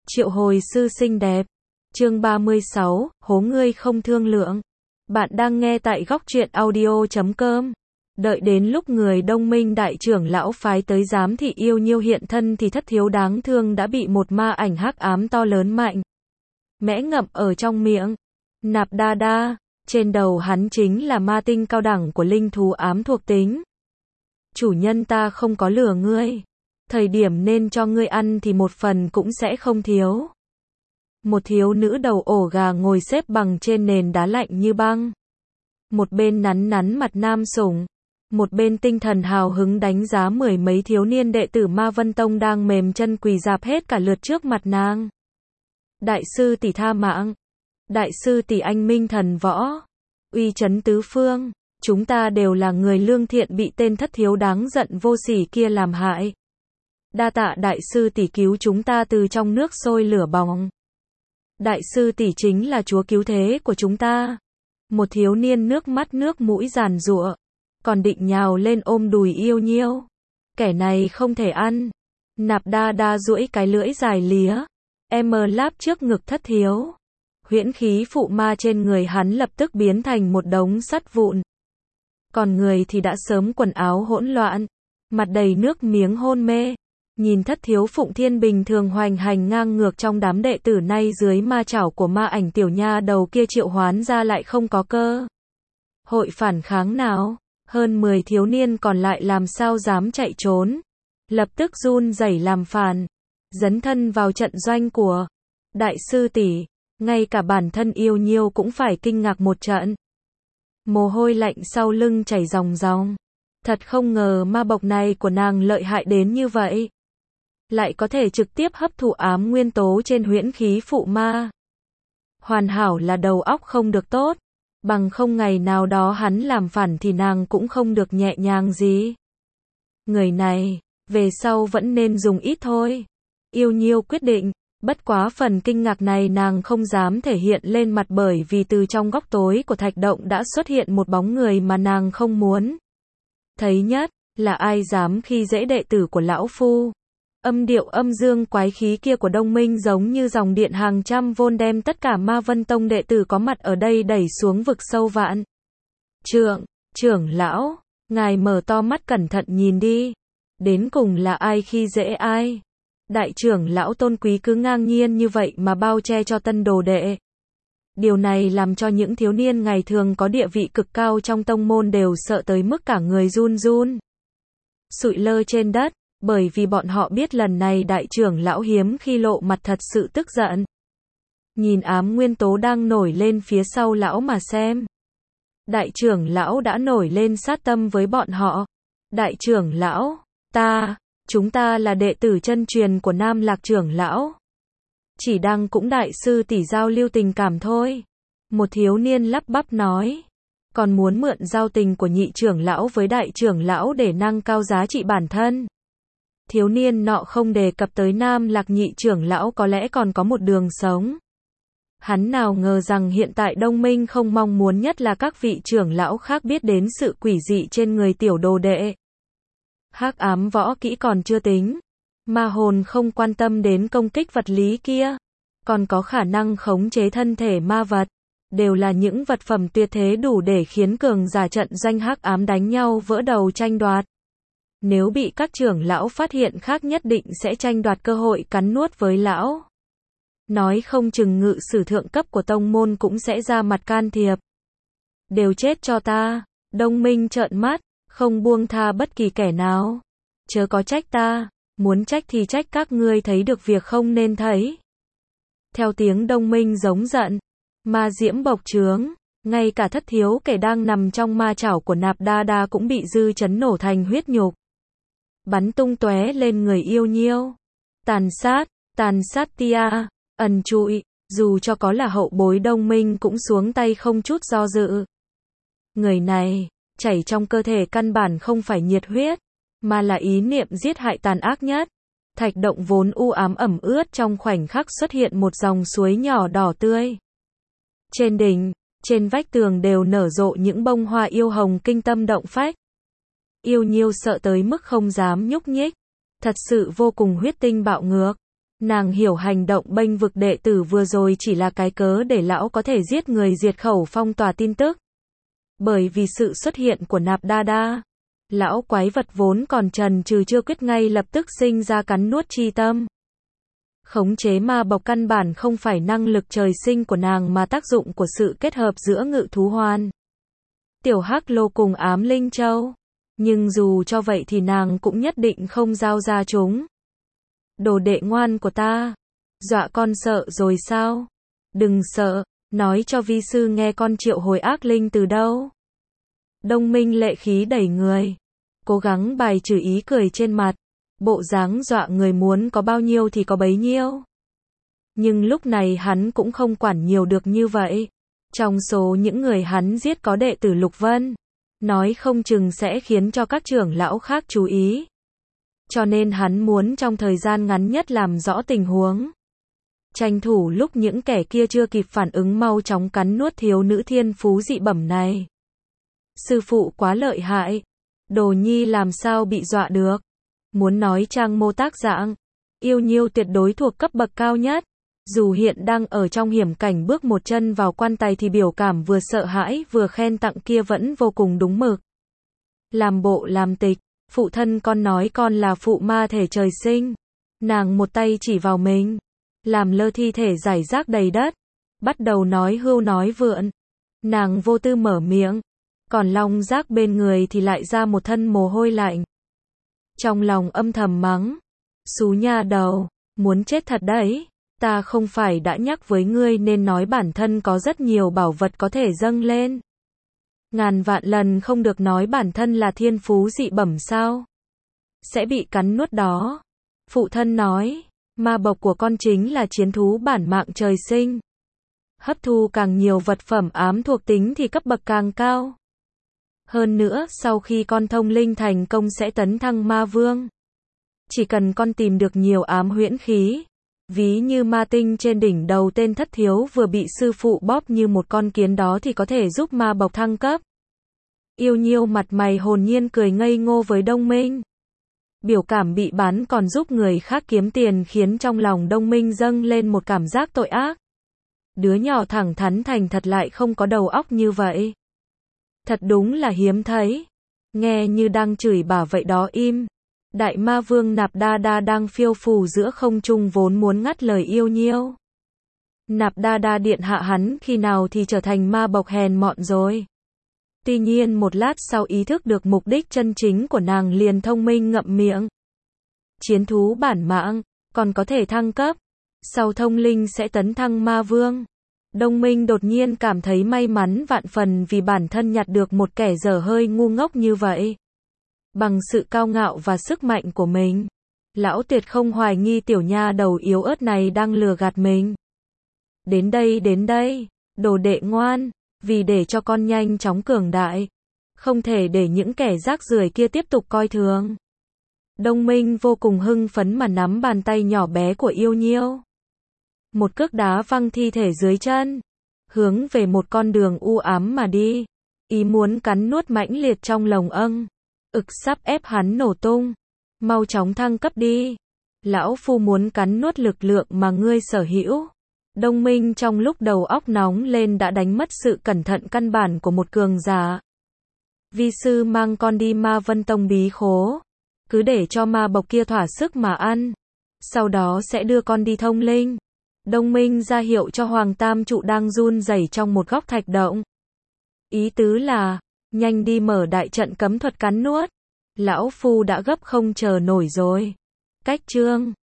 Triệu hồi sư xinh đẹp. Chương 36, hố ngươi không thương lượng. Bạn đang nghe tại góc truyện audio.com. Đợi đến lúc người Đông Minh đại trưởng lão phái tới giám thị Yêu Nhiêu hiện thân thì Thất Thiếu đáng thương đã bị một ma ảnh hắc ám to lớn mạnh mẽ ngậm ở trong miệng. Nạp Đa Đa, trên đầu hắn chính là ma tinh cao đẳng của linh thú ám thuộc tính. Chủ nhân ta không có lừa ngươi. Thời điểm nên cho ngươi ăn thì một phần cũng sẽ không thiếu. Một thiếu nữ đầu ổ gà ngồi xếp bằng trên nền đá lạnh như băng. Một bên nắn nắn mặt nam sủng, một bên tinh thần hào hứng đánh giá mười mấy thiếu niên đệ tử Ma Vân Tông đang mềm chân quỳ rạp hết cả lượt trước mặt nàng. Đại sư tỷ tha mạng. Đại sư tỷ anh minh thần võ. Uy chấn tứ phương. Chúng ta đều là người lương thiện bị tên thất thiếu đáng giận vô sỉ kia làm hại. Đa tạ đại sư tỷ cứu chúng ta từ trong nước sôi lửa bỏng. Đại sư tỷ chính là chúa cứu thế của chúng ta. Một thiếu niên nước mắt nước mũi giàn giụa, còn định nhào lên ôm đùi Yêu Nhiêu. Kẻ này không thể ăn. Nạp Đa Đa duỗi cái lưỡi dài lía, láp trước ngực thất thiếu. Huyễn khí phụ ma trên người hắn lập tức biến thành một đống sắt vụn. Còn người thì đã sớm quần áo hỗn loạn, mặt đầy nước miếng hôn mê. Nhìn thất thiếu Phụng Thiên bình thường hoành hành ngang ngược trong đám đệ tử nay dưới ma chảo của ma ảnh tiểu nha đầu kia triệu hoán ra lại không có cơ hội phản kháng nào. Hơn 10 thiếu niên còn lại làm sao dám chạy trốn. Lập tức run rẩy làm phản, dấn thân vào trận doanh của đại sư tỷ. Ngay cả bản thân Yêu Nhiêu cũng phải kinh ngạc một trận. Mồ hôi lạnh sau lưng chảy ròng ròng. Thật không ngờ ma bộc này của nàng lợi hại đến như vậy. Lại có thể trực tiếp hấp thụ ám nguyên tố trên huyễn khí phụ ma. Hoàn hảo là đầu óc không được tốt. Bằng không ngày nào đó hắn làm phản thì nàng cũng không được nhẹ nhàng gì. Người này, về sau vẫn nên dùng ít thôi. Yêu Nhiêu quyết định. Bất quá phần kinh ngạc này nàng không dám thể hiện lên mặt bởi vì từ trong góc tối của thạch động đã xuất hiện một bóng người mà nàng không muốn thấy nhất. Là ai dám khi dễ đệ tử của lão phu. Âm điệu âm dương quái khí kia của Đông Minh giống như dòng điện hàng trăm vôn đem tất cả Ma Vân Tông đệ tử có mặt ở đây đẩy xuống vực sâu vạn trưởng lão, ngài mở to mắt cẩn thận nhìn đi. Đến cùng là ai khi dễ ai? Đại trưởng lão tôn quý cứ ngang nhiên như vậy mà bao che cho tân đồ đệ. Điều này làm cho những thiếu niên ngày thường có địa vị cực cao trong tông môn đều sợ tới mức cả người run run sụi lơ trên đất. Bởi vì bọn họ biết lần này đại trưởng lão hiếm khi lộ mặt thật sự tức giận. Nhìn ám nguyên tố đang nổi lên phía sau lão mà xem. Đại trưởng lão đã nổi lên sát tâm với bọn họ. Đại trưởng lão, chúng ta là đệ tử chân truyền của Nam Lạc trưởng lão. Chỉ đang cũng đại sư tỷ giao lưu tình cảm thôi. Một thiếu niên lắp bắp nói. Còn muốn mượn giao tình của nhị trưởng lão với đại trưởng lão để nâng cao giá trị bản thân. Thiếu niên nọ không đề cập tới Nam Lạc nhị trưởng lão có lẽ còn có một đường sống. Hắn nào ngờ rằng hiện tại Đông Minh không mong muốn nhất là các vị trưởng lão khác biết đến sự quỷ dị trên người tiểu đồ đệ. Hắc ám võ kỹ còn chưa tính. Ma hồn không quan tâm đến công kích vật lý kia. Còn có khả năng khống chế thân thể ma vật. Đều là những vật phẩm tuyệt thế đủ để khiến cường giả trận doanh hắc ám đánh nhau vỡ đầu tranh đoạt. Nếu bị các trưởng lão phát hiện khác nhất định sẽ tranh đoạt cơ hội cắn nuốt với lão. Nói không chừng ngự sử thượng cấp của tông môn cũng sẽ ra mặt can thiệp. Đều chết cho ta. Đông Minh trợn mắt, không buông tha bất kỳ kẻ nào. Chớ có trách ta, muốn trách thì trách các ngươi thấy được việc không nên thấy. Theo tiếng Đông Minh giống giận, ma diễm bộc trướng, ngay cả thất thiếu kẻ đang nằm trong ma chảo của Nạp Đa Đa cũng bị dư chấn nổ thành huyết nhục. Bắn tung tóe lên người Yêu Nhiêu. Tàn sát tia, ẩn trụi, dù cho có là hậu bối Đông Minh cũng xuống tay không chút do dự. Người này, chảy trong cơ thể căn bản không phải nhiệt huyết, mà là ý niệm giết hại tàn ác nhất. Thạch động vốn u ám ẩm ướt trong khoảnh khắc xuất hiện một dòng suối nhỏ đỏ tươi. Trên đỉnh, trên vách tường đều nở rộ những bông hoa yêu hồng kinh tâm động phách. Yêu Nhiêu sợ tới mức không dám nhúc nhích. Thật sự vô cùng huyết tinh bạo ngược. Nàng hiểu hành động bênh vực đệ tử vừa rồi chỉ là cái cớ để lão có thể giết người diệt khẩu phong tỏa tin tức. Bởi vì sự xuất hiện của Nạp Đa Đa, lão quái vật vốn còn chần chừ chưa quyết ngay lập tức sinh ra cắn nuốt chi tâm. Khống chế ma bộc căn bản không phải năng lực trời sinh của nàng mà tác dụng của sự kết hợp giữa Ngự Thú Hoàn, Tiểu Hắc Lô cùng Ám Linh Châu. Nhưng dù cho vậy thì nàng cũng nhất định không giao ra chúng. Đồ đệ ngoan của ta, dọa con sợ rồi sao? Đừng sợ, nói cho vi sư nghe con triệu hồi ác linh từ đâu. Đông Minh lệ khí đẩy người, cố gắng bài trừ ý cười trên mặt, bộ dáng dọa người muốn có bao nhiêu thì có bấy nhiêu. Nhưng lúc này hắn cũng không quản nhiều được như vậy. Trong số những người hắn giết có đệ tử Lục Vân, nói không chừng sẽ khiến cho các trưởng lão khác chú ý. Cho nên hắn muốn trong thời gian ngắn nhất làm rõ tình huống. Tranh thủ lúc những kẻ kia chưa kịp phản ứng mau chóng cắn nuốt thiếu nữ thiên phú dị bẩm này. Sư phụ quá lợi hại. Đồ nhi làm sao bị dọa được. Muốn nói trang mô tác dạng, yêu nhiêu tuyệt đối thuộc cấp bậc cao nhất. Dù hiện đang ở trong hiểm cảnh bước một chân vào quan tài thì biểu cảm vừa sợ hãi vừa khen tặng kia vẫn vô cùng đúng mực. Làm bộ làm tịch, phụ thân con nói con là phụ ma thể trời sinh. Nàng một tay chỉ vào mình, làm lơ thi thể rải rác đầy đất, bắt đầu nói hưu nói vượn. Nàng vô tư mở miệng, còn long giác bên người thì lại ra một thân mồ hôi lạnh. Trong lòng âm thầm mắng, xú nha đầu, muốn chết thật đấy. Ta không phải đã nhắc với ngươi nên nói bản thân có rất nhiều bảo vật có thể dâng lên. Ngàn vạn lần không được nói bản thân là thiên phú dị bẩm sao. Sẽ bị cắn nuốt đó. Phụ thân nói, ma bộc của con chính là chiến thú bản mạng trời sinh. Hấp thu càng nhiều vật phẩm ám thuộc tính thì cấp bậc càng cao. Hơn nữa, sau khi con thông linh thành công sẽ tấn thăng ma vương. Chỉ cần con tìm được nhiều ám huyễn khí, ví như ma tinh trên đỉnh đầu tên thất thiếu vừa bị sư phụ bóp như một con kiến đó thì có thể giúp ma bộc thăng cấp. Yêu nhiêu mặt mày hồn nhiên cười ngây ngô với Đông Minh. Biểu cảm bị bán còn giúp người khác kiếm tiền khiến trong lòng Đông Minh dâng lên một cảm giác tội ác. Đứa nhỏ thẳng thắn thành thật lại không có đầu óc như vậy. Thật đúng là hiếm thấy. Nghe như đang chửi bà vậy đó im. Đại ma vương Nạp Đa Đa đang phiêu phù giữa không trung vốn muốn ngắt lời yêu nhiêu. Nạp Đa Đa điện hạ hắn khi nào thì trở thành ma bộc hèn mọn rồi. Tuy nhiên một lát sau ý thức được mục đích chân chính của nàng liền thông minh ngậm miệng. Chiến thú bản mạng, còn có thể thăng cấp. Sau thông linh sẽ tấn thăng ma vương. Đông Minh đột nhiên cảm thấy may mắn vạn phần vì bản thân nhặt được một kẻ dở hơi ngu ngốc như vậy. Bằng sự cao ngạo và sức mạnh của mình, lão tuyệt không hoài nghi tiểu nha đầu yếu ớt này đang lừa gạt mình. Đến đây, đồ đệ ngoan, vì để cho con nhanh chóng cường đại, không thể để những kẻ rác rưởi kia tiếp tục coi thường. Đông Minh vô cùng hưng phấn mà nắm bàn tay nhỏ bé của yêu nhiêu. Một cước đá văng thi thể dưới chân, hướng về một con đường u ám mà đi, ý muốn cắn nuốt mãnh liệt trong lồng ực sắp ép hắn nổ tung. Mau chóng thăng cấp đi. Lão phu muốn cắn nuốt lực lượng mà ngươi sở hữu. Đông Minh trong lúc đầu óc nóng lên đã đánh mất sự cẩn thận căn bản của một cường giả. Vi sư mang con đi Ma Vân Tông bí khố. Cứ để cho ma bộc kia thỏa sức mà ăn. Sau đó sẽ đưa con đi thông linh. Đông Minh ra hiệu cho Hoàng Tam Trụ đang run rẩy trong một góc thạch động. Ý tứ là, nhanh đi mở đại trận cấm thuật cắn nuốt. Lão phu đã gấp không chờ nổi rồi. Cách chương